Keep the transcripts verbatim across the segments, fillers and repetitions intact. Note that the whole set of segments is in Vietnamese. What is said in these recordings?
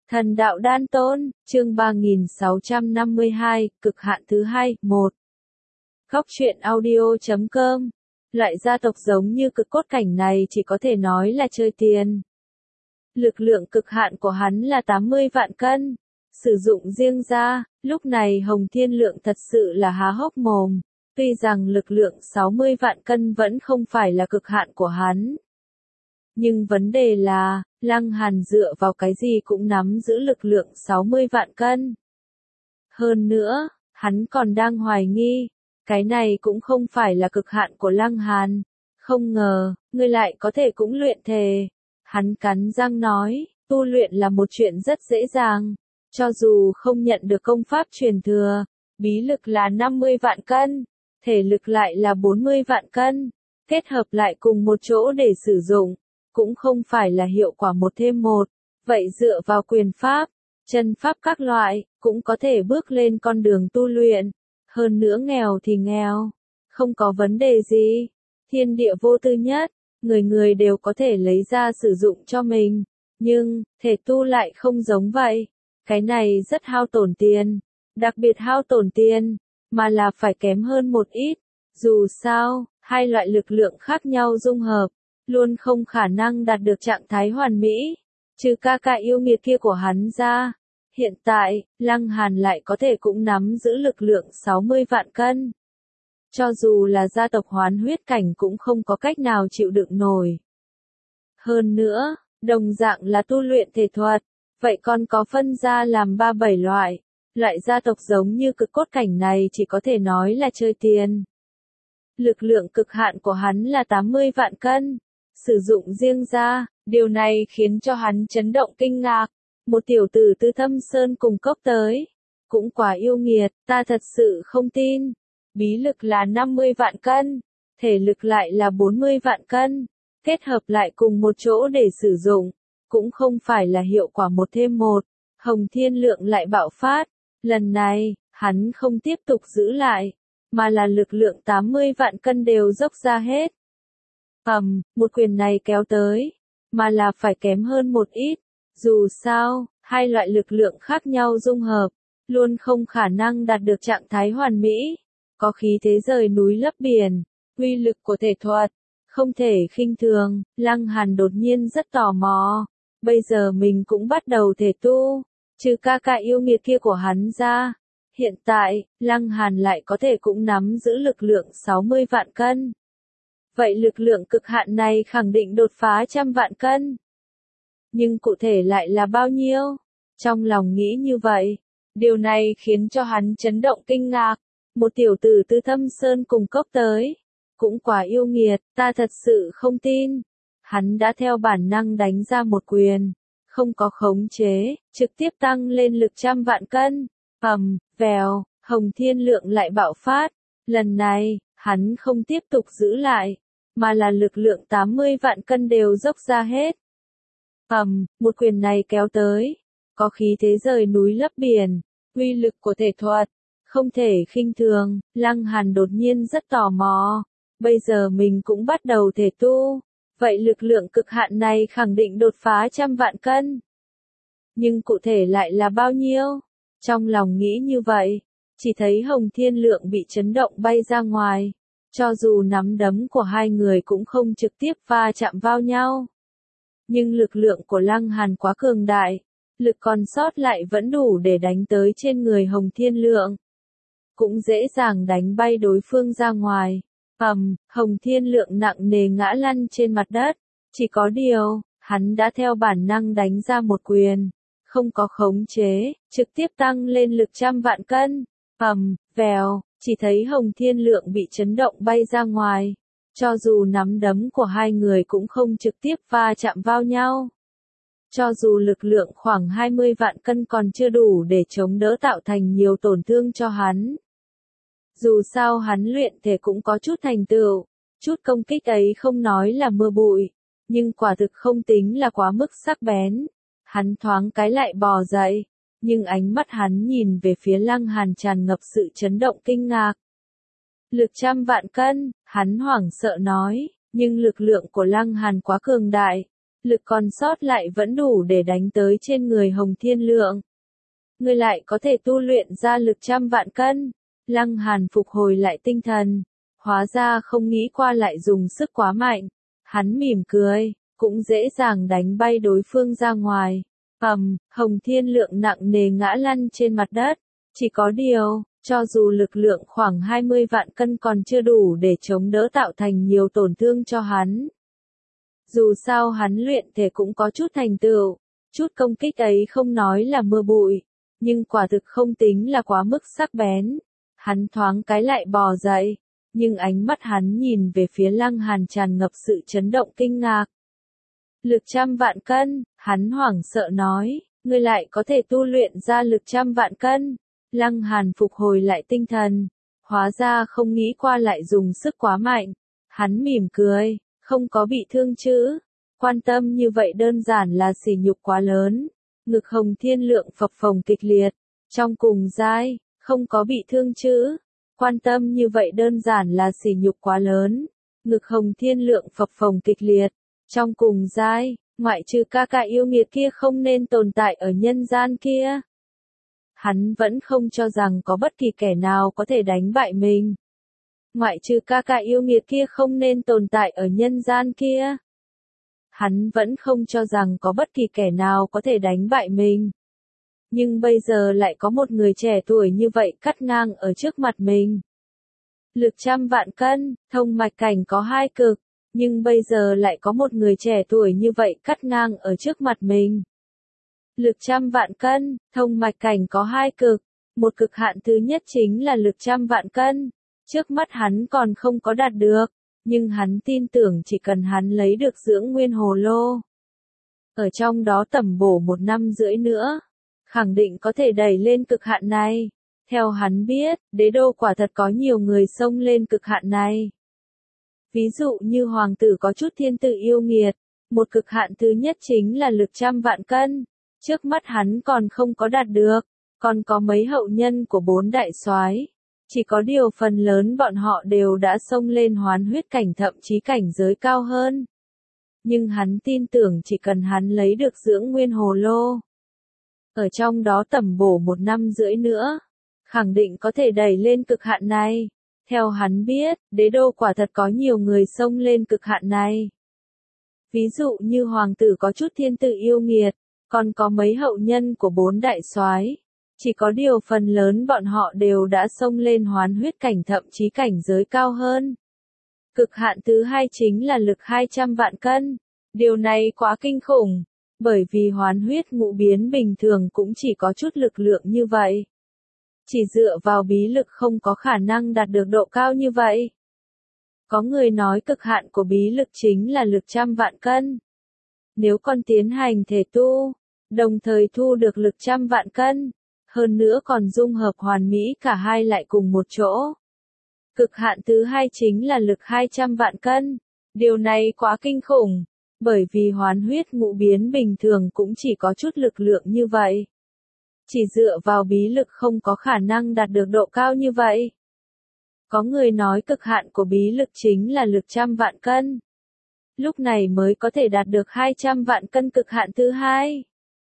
Thần đạo đan tôn, chương ba nghìn sáu trăm năm mươi hai, cực hạn thứ hai, một. Góc truyện audio chấm com. Loại gia tộc giống như cực cốt cảnh này chỉ có thể nói là chơi tiền. Lực lượng cực hạn của hắn là tám mươi vạn cân. Sử dụng riêng ra, lúc này Hồng Thiên Lượng thật sự là há hốc mồm. Tuy rằng lực lượng sáu mươi vạn cân vẫn không phải là cực hạn của hắn. Nhưng vấn đề là, Lăng Hàn dựa vào cái gì cũng nắm giữ lực lượng sáu mươi vạn cân. Hơn nữa, hắn còn đang hoài nghi, cái này cũng không phải là cực hạn của Lăng Hàn. Không ngờ, ngươi lại có thể cũng luyện thể. Hắn cắn răng nói, tu luyện là một chuyện rất dễ dàng. Cho dù không nhận được công pháp truyền thừa, bí lực là năm mươi vạn cân, thể lực lại là bốn mươi vạn cân, kết hợp lại cùng một chỗ để sử dụng, cũng không phải là hiệu quả một thêm một. Vậy dựa vào quyền pháp, chân pháp các loại, cũng có thể bước lên con đường tu luyện. Hơn nữa nghèo thì nghèo, không có vấn đề gì. Thiên địa vô tư nhất, người người đều có thể lấy ra sử dụng cho mình. Nhưng, thể tu lại không giống vậy. Cái này rất hao tổn tiền, đặc biệt hao tổn tiền, mà là phải kém hơn một ít. Dù sao, hai loại lực lượng khác nhau dung hợp, luôn không khả năng đạt được trạng thái hoàn mỹ. Trừ ca ca yêu nghiệt kia của hắn ra, hiện tại, Lăng Hàn lại có thể cũng nắm giữ lực lượng sáu mươi vạn cân. Cho dù là gia tộc hoán huyết cảnh cũng không có cách nào chịu đựng nổi. Hơn nữa, đồng dạng là tu luyện thể thuật, vậy còn có phân ra làm ba bảy loại. Loại gia tộc giống như cực cốt cảnh này chỉ có thể nói là chơi tiền. Lực lượng cực hạn của hắn là tám mươi vạn cân. Sử dụng riêng ra, điều này khiến cho hắn chấn động kinh ngạc. Một tiểu tử từ Thâm Sơn cùng cốc tới. Cũng quả yêu nghiệt, ta thật sự không tin. Bí lực là năm mươi vạn cân, thể lực lại là bốn mươi vạn cân. Kết hợp lại cùng một chỗ để sử dụng, cũng không phải là hiệu quả một thêm một. Hồng Thiên Lượng lại bạo phát. Lần này, hắn không tiếp tục giữ lại, mà là lực lượng tám mươi vạn cân đều dốc ra hết. Ầm, một quyền này kéo tới, mà là phải kém hơn một ít. Dù sao, hai loại lực lượng khác nhau dung hợp, luôn không khả năng đạt được trạng thái hoàn mỹ. Có khí thế rời núi lấp biển, uy lực của thể thuật, không thể khinh thường. Lăng Hàn đột nhiên rất tò mò. Bây giờ mình cũng bắt đầu thể tu, trừ ca ca yêu nghiệt kia của hắn ra. Hiện tại, Lăng Hàn lại có thể cũng nắm giữ lực lượng sáu mươi vạn cân. Vậy lực lượng cực hạn này khẳng định đột phá trăm vạn cân. Nhưng cụ thể lại là bao nhiêu? Trong lòng nghĩ như vậy, điều này khiến cho hắn chấn động kinh ngạc. Một tiểu tử từ Thâm Sơn cùng cốc tới. Cũng quả yêu nghiệt, ta thật sự không tin. Hắn đã theo bản năng đánh ra một quyền. Không có khống chế, trực tiếp tăng lên lực trăm vạn cân. Ầm, vèo, Hồng Thiên Lượng lại bạo phát. Lần này, hắn không tiếp tục giữ lại, mà là lực lượng tám mươi vạn cân đều dốc ra hết. Ầm, một quyền này kéo tới, có khí thế rời núi lấp biển, uy lực của thể thuật, không thể khinh thường. Lăng Hàn đột nhiên rất tò mò, bây giờ mình cũng bắt đầu thể tu, vậy lực lượng cực hạn này khẳng định đột phá trăm vạn cân. Nhưng cụ thể lại là bao nhiêu? Trong lòng nghĩ như vậy, chỉ thấy Hồng Thiên Lượng bị chấn động bay ra ngoài. Cho dù nắm đấm của hai người cũng không trực tiếp va chạm vào nhau. Nhưng lực lượng của Lăng Hàn quá cường đại, lực còn sót lại vẫn đủ để đánh tới trên người Hồng Thiên Lượng. Cũng dễ dàng đánh bay đối phương ra ngoài. Ầm, Hồng Thiên Lượng nặng nề ngã lăn trên mặt đất. Chỉ có điều, hắn đã theo bản năng đánh ra một quyền. Không có khống chế, trực tiếp tăng lên lực trăm vạn cân. Ầm, vèo, chỉ thấy Hồng Thiên Lượng bị chấn động bay ra ngoài. Cho dù nắm đấm của hai người cũng không trực tiếp va chạm vào nhau. Cho dù lực lượng khoảng hai mươi vạn cân còn chưa đủ để chống đỡ tạo thành nhiều tổn thương cho hắn. Dù sao hắn luyện thể cũng có chút thành tựu, chút công kích ấy không nói là mưa bụi, nhưng quả thực không tính là quá mức sắc bén. Hắn thoáng cái lại bò dậy, nhưng ánh mắt hắn nhìn về phía Lăng Hàn tràn ngập sự chấn động kinh ngạc. Lực trăm vạn cân, hắn hoảng sợ nói, nhưng lực lượng của Lăng Hàn quá cường đại, lực còn sót lại vẫn đủ để đánh tới trên người Hồng Thiên Lượng. Ngươi lại có thể tu luyện ra lực trăm vạn cân. Lăng Hàn phục hồi lại tinh thần. Hóa ra không nghĩ qua lại dùng sức quá mạnh. Hắn mỉm cười, cũng dễ dàng đánh bay đối phương ra ngoài. Ầm, Hồng Thiên Lượng nặng nề ngã lăn trên mặt đất. Chỉ có điều, cho dù lực lượng khoảng hai mươi vạn cân còn chưa đủ để chống đỡ tạo thành nhiều tổn thương cho hắn. Dù sao hắn luyện thể cũng có chút thành tựu, chút công kích ấy không nói là mưa bụi, nhưng quả thực không tính là quá mức sắc bén. Hắn thoáng cái lại bò dậy, nhưng ánh mắt hắn nhìn về phía Lăng Hàn tràn ngập sự chấn động kinh ngạc. Lực trăm vạn cân, hắn hoảng sợ nói, ngươi lại có thể tu luyện ra lực trăm vạn cân. Lăng Hàn phục hồi lại tinh thần, hóa ra không nghĩ qua lại dùng sức quá mạnh. Hắn mỉm cười, không có bị thương chứ, quan tâm như vậy đơn giản là sỉ nhục quá lớn. Ngực Hồng Thiên Lượng phập phồng kịch liệt, trong cùng giai, không có bị thương chứ, quan tâm như vậy đơn giản là sỉ nhục quá lớn. Ngực Hồng Thiên Lượng phập phồng kịch liệt, trong cùng giai, ngoại trừ ca ca yêu nghiệt kia không nên tồn tại ở nhân gian kia. Hắn vẫn không cho rằng có bất kỳ kẻ nào có thể đánh bại mình. Ngoại trừ ca ca yêu nghiệt kia không nên tồn tại ở nhân gian kia. Hắn vẫn không cho rằng có bất kỳ kẻ nào có thể đánh bại mình. Nhưng bây giờ lại có một người trẻ tuổi như vậy cắt ngang ở trước mặt mình. Lực trăm vạn cân, thông mạch cảnh có hai cực, nhưng bây giờ lại có một người trẻ tuổi như vậy cắt ngang ở trước mặt mình. Lực trăm vạn cân, thông mạch cảnh có hai cực, một cực hạn thứ nhất chính là lực trăm vạn cân. Trước mắt hắn còn không có đạt được, nhưng hắn tin tưởng chỉ cần hắn lấy được dưỡng nguyên hồ lô. Ở trong đó tẩm bổ một năm rưỡi nữa, khẳng định có thể đẩy lên cực hạn này. Theo hắn biết, đế đô quả thật có nhiều người xông lên cực hạn này. Ví dụ như hoàng tử có chút thiên tự yêu nghiệt, một cực hạn thứ nhất chính là lực trăm vạn cân. Trước mắt hắn còn không có đạt được, còn có mấy hậu nhân của bốn đại soái. Chỉ có điều phần lớn bọn họ đều đã xông lên hoán huyết cảnh thậm chí cảnh giới cao hơn. Nhưng hắn tin tưởng chỉ cần hắn lấy được dưỡng nguyên hồ lô. Ở trong đó tẩm bổ một năm rưỡi nữa, khẳng định có thể đẩy lên cực hạn này. Theo hắn biết, đế đô quả thật có nhiều người xông lên cực hạn này. Ví dụ như hoàng tử có chút thiên tự yêu nghiệt, còn có mấy hậu nhân của bốn đại soái. Chỉ có điều phần lớn bọn họ đều đã xông lên hoán huyết cảnh thậm chí cảnh giới cao hơn. Cực hạn thứ hai chính là lực hai trăm vạn cân. Điều này quá kinh khủng, bởi vì hoán huyết ngũ biến bình thường cũng chỉ có chút lực lượng như vậy. Chỉ dựa vào bí lực không có khả năng đạt được độ cao như vậy. Có người nói cực hạn của bí lực chính là lực trăm vạn cân. Nếu con tiến hành thể tu, đồng thời thu được lực trăm vạn cân, hơn nữa còn dung hợp hoàn mỹ cả hai lại cùng một chỗ. Cực hạn thứ hai chính là lực hai trăm vạn cân. Điều này quá kinh khủng, bởi vì hoán huyết ngũ biến bình thường cũng chỉ có chút lực lượng như vậy. Chỉ dựa vào bí lực không có khả năng đạt được độ cao như vậy. Có người nói cực hạn của bí lực chính là lực trăm vạn cân. Lúc này mới có thể đạt được hai trăm vạn cân cực hạn thứ hai.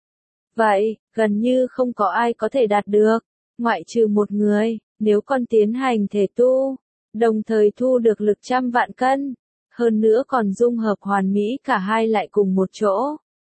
Vậy, gần như không có ai có thể đạt được, ngoại trừ một người, nếu con tiến hành thể tu, đồng thời thu được lực trăm vạn cân, hơn nữa còn dung hợp hoàn mỹ cả hai lại cùng một chỗ.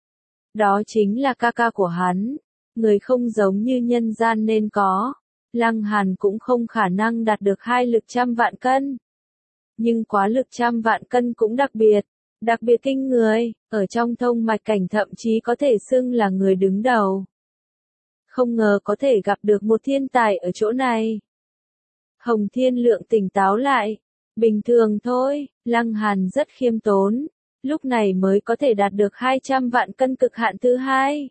Đó chính là ca ca của hắn, người không giống như nhân gian nên có. Lăng Hàn cũng không khả năng đạt được hai lực trăm vạn cân. Nhưng quá lực trăm vạn cân cũng đặc biệt, đặc biệt kinh người, ở trong thông mạch cảnh thậm chí có thể xưng là người đứng đầu. Không ngờ có thể gặp được một thiên tài ở chỗ này. Hồng Thiên Lượng tỉnh táo lại, bình thường thôi, Lăng Hàn rất khiêm tốn, lúc này mới có thể đạt được hai trăm vạn cân cực hạn thứ hai.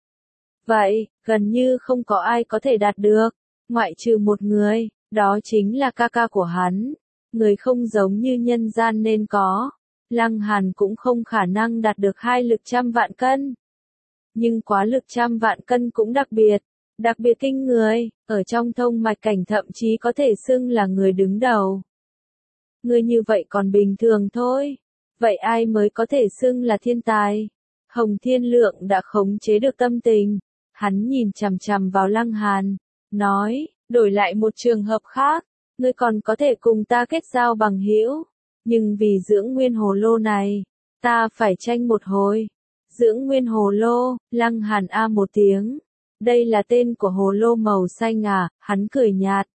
Vậy, gần như không có ai có thể đạt được, ngoại trừ một người, đó chính là ca ca của hắn, người không giống như nhân gian nên có. Lăng Hàn cũng không khả năng đạt được hai lực trăm vạn cân. Nhưng quá lực trăm vạn cân cũng đặc biệt, đặc biệt kinh người, ở trong thông mạch cảnh thậm chí có thể xưng là người đứng đầu. Người như vậy còn bình thường thôi, vậy ai mới có thể xưng là thiên tài? Hồng Thiên Lượng đã khống chế được tâm tình, hắn nhìn chằm chằm vào Lăng Hàn, nói, đổi lại một trường hợp khác, ngươi còn có thể cùng ta kết giao bằng hữu, nhưng vì dưỡng nguyên hồ lô này, ta phải tranh một hồi. Dưỡng nguyên hồ lô, Lăng Hàn a một tiếng. Đây là tên của hồ lô màu xanh à, hắn cười nhạt.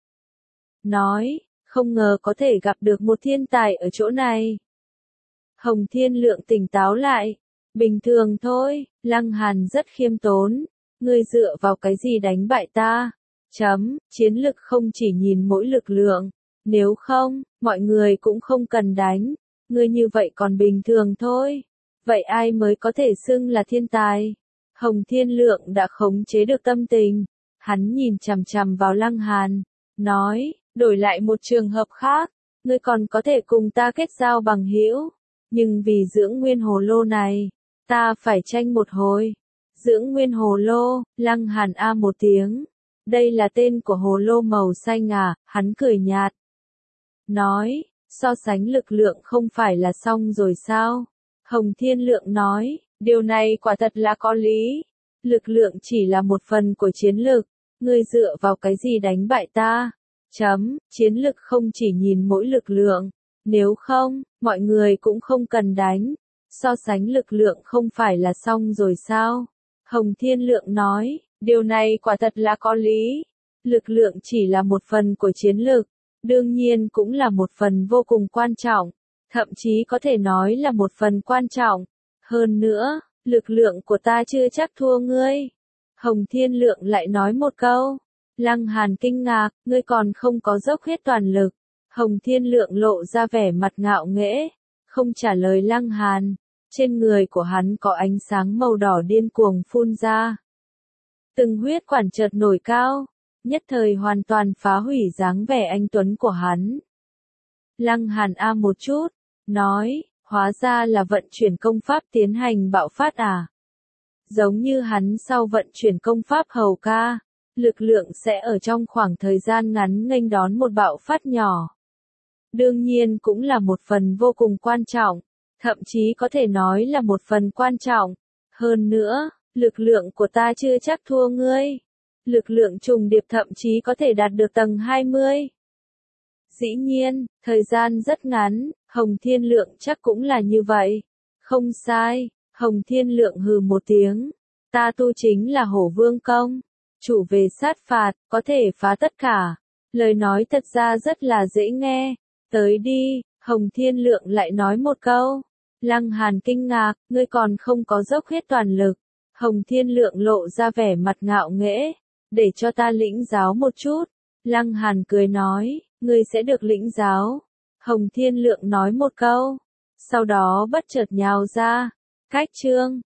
Nói, không ngờ có thể gặp được một thiên tài ở chỗ này. Hồng Thiên Lượng tỉnh táo lại. Bình thường thôi, Lăng Hàn rất khiêm tốn. Ngươi dựa vào cái gì đánh bại ta? Chấm, chiến lực không chỉ nhìn mỗi lực lượng. Nếu không, mọi người cũng không cần đánh. Ngươi như vậy còn bình thường thôi. Vậy ai mới có thể xưng là thiên tài? Hồng Thiên Lượng đã khống chế được tâm tình. Hắn nhìn chằm chằm vào Lăng Hàn. Nói, đổi lại một trường hợp khác. Ngươi còn có thể cùng ta kết giao bằng hữu. Nhưng vì dưỡng nguyên hồ lô này, ta phải tranh một hồi. Dưỡng nguyên hồ lô, Lăng Hàn a một tiếng. Đây là tên của hồ lô màu xanh à, hắn cười nhạt. Nói, so sánh lực lượng không phải là xong rồi sao? Hồng Thiên Lượng nói, điều này quả thật là có lý. Lực lượng chỉ là một phần của chiến lực. Ngươi dựa vào cái gì đánh bại ta? Chấm, chiến lực không chỉ nhìn mỗi lực lượng. Nếu không, mọi người cũng không cần đánh. So sánh lực lượng không phải là xong rồi sao? Hồng Thiên Lượng nói, điều này quả thật là có lý. Lực lượng chỉ là một phần của chiến lực. Đương nhiên cũng là một phần vô cùng quan trọng. Thậm chí có thể nói là một phần quan trọng. Hơn nữa, lực lượng của ta chưa chắc thua ngươi. Hồng Thiên Lượng lại nói một câu. Lăng Hàn kinh ngạc, ngươi còn không có dốc hết toàn lực. Hồng Thiên Lượng lộ ra vẻ mặt ngạo nghễ, không trả lời Lăng Hàn. Trên người của hắn có ánh sáng màu đỏ điên cuồng phun ra. Từng huyết quản chợt nổi cao, nhất thời hoàn toàn phá hủy dáng vẻ anh tuấn của hắn. Lăng Hàn a một chút, nói, hóa ra là vận chuyển công pháp tiến hành bạo phát à. Giống như hắn sau vận chuyển công pháp hầu ca, lực lượng sẽ ở trong khoảng thời gian ngắn nghênh đón một bạo phát nhỏ. Đương nhiên cũng là một phần vô cùng quan trọng, thậm chí có thể nói là một phần quan trọng. Hơn nữa, lực lượng của ta chưa chắc thua ngươi. Lực lượng trùng điệp thậm chí có thể đạt được tầng hai mươi. Dĩ nhiên, thời gian rất ngắn, Hồng Thiên Lượng chắc cũng là như vậy. Không sai, Hồng Thiên Lượng hừ một tiếng. Ta tu chính là Hổ Vương Công. Chủ về sát phạt, có thể phá tất cả. Lời nói thật ra rất là dễ nghe. Tới đi, Hồng Thiên Lượng lại nói một câu. Lăng Hàn kinh ngạc, ngươi còn không có dốc hết toàn lực. Hồng Thiên Lượng lộ ra vẻ mặt ngạo nghễ. Để cho ta lĩnh giáo một chút. Lăng Hàn cười nói, ngươi sẽ được lĩnh giáo. Hồng Thiên Lượng nói một câu. Sau đó bất chợt nhào ra. Cách chương.